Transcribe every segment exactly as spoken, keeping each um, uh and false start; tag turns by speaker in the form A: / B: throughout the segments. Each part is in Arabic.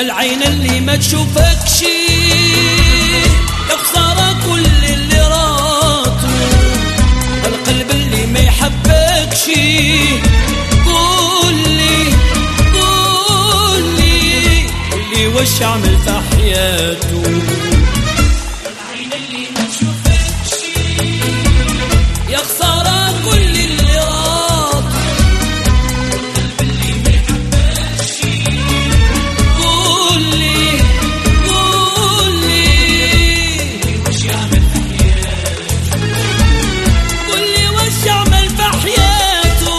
A: العين اللي ما تشوفكش يا خسارة كل اللي راطوا، القلب اللي ما يحبكش قولي قولي اللي وش عمل في حياته. العين اللي ما تشوفكش يا خسارة كل اللي راطوا، القلب اللي ما يحبكش قولي قولي اللي وش عمل في حياته، قولي وش عمل في حياته.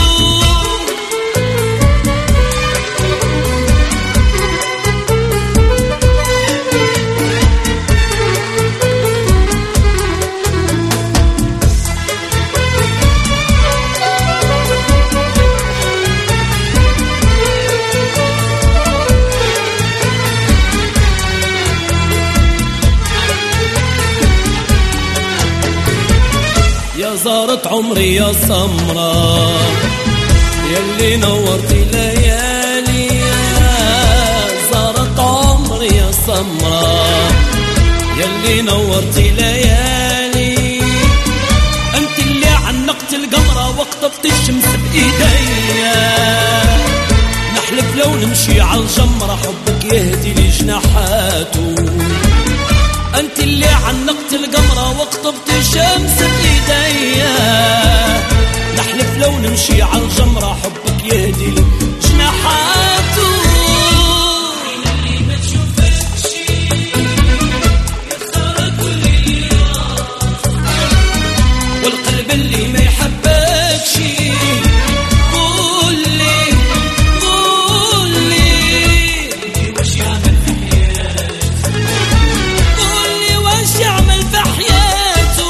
A: يا زارت عمري يا سمرة يلي نورتي ليالي، يا زارت عمري يا سمرة يلي نورتي ليالي، انت اللي عنقت القمرة وقطفت الشمس بايديا، نحلف لو نمشي على الجمرة حبك يهدي لي جناحاته، انت اللي عنقت القمرة وقطفت الشمس بايديا، نحلف لو نمشي على الجمرة حبك يهدي لي جناحاته. اللي ما تشوفكش يا خسارة كل اللي راح، والقلب اللي ما يحبكش قولي قولي اللي وش يعمل في حياته، قولي وش يعمل في حياته.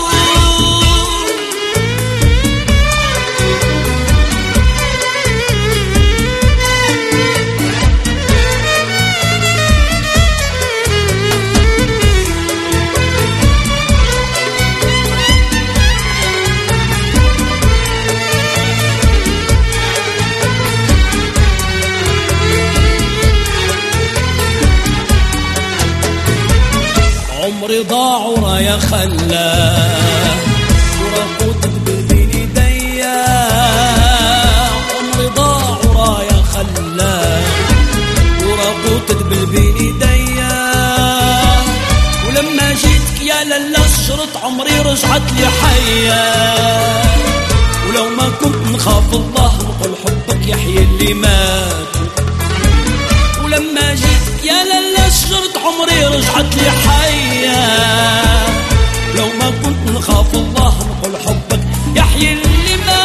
A: عمري ضاع ورايا خلاه وراقوتك بين ايديا، عمري ضاع ورايا خلاه وراقوتك بين ايديا، ولما جيتك يا للا شرط عمري رجعت لي حيا، ولو ما كنت نخاف الله نقول حبك يحيي اللي مات، ولما جيتك يا للا شرط عمري رجعت لي حيا، لو ما كنت نخاف الله نقول حبك يحيي اللي مات.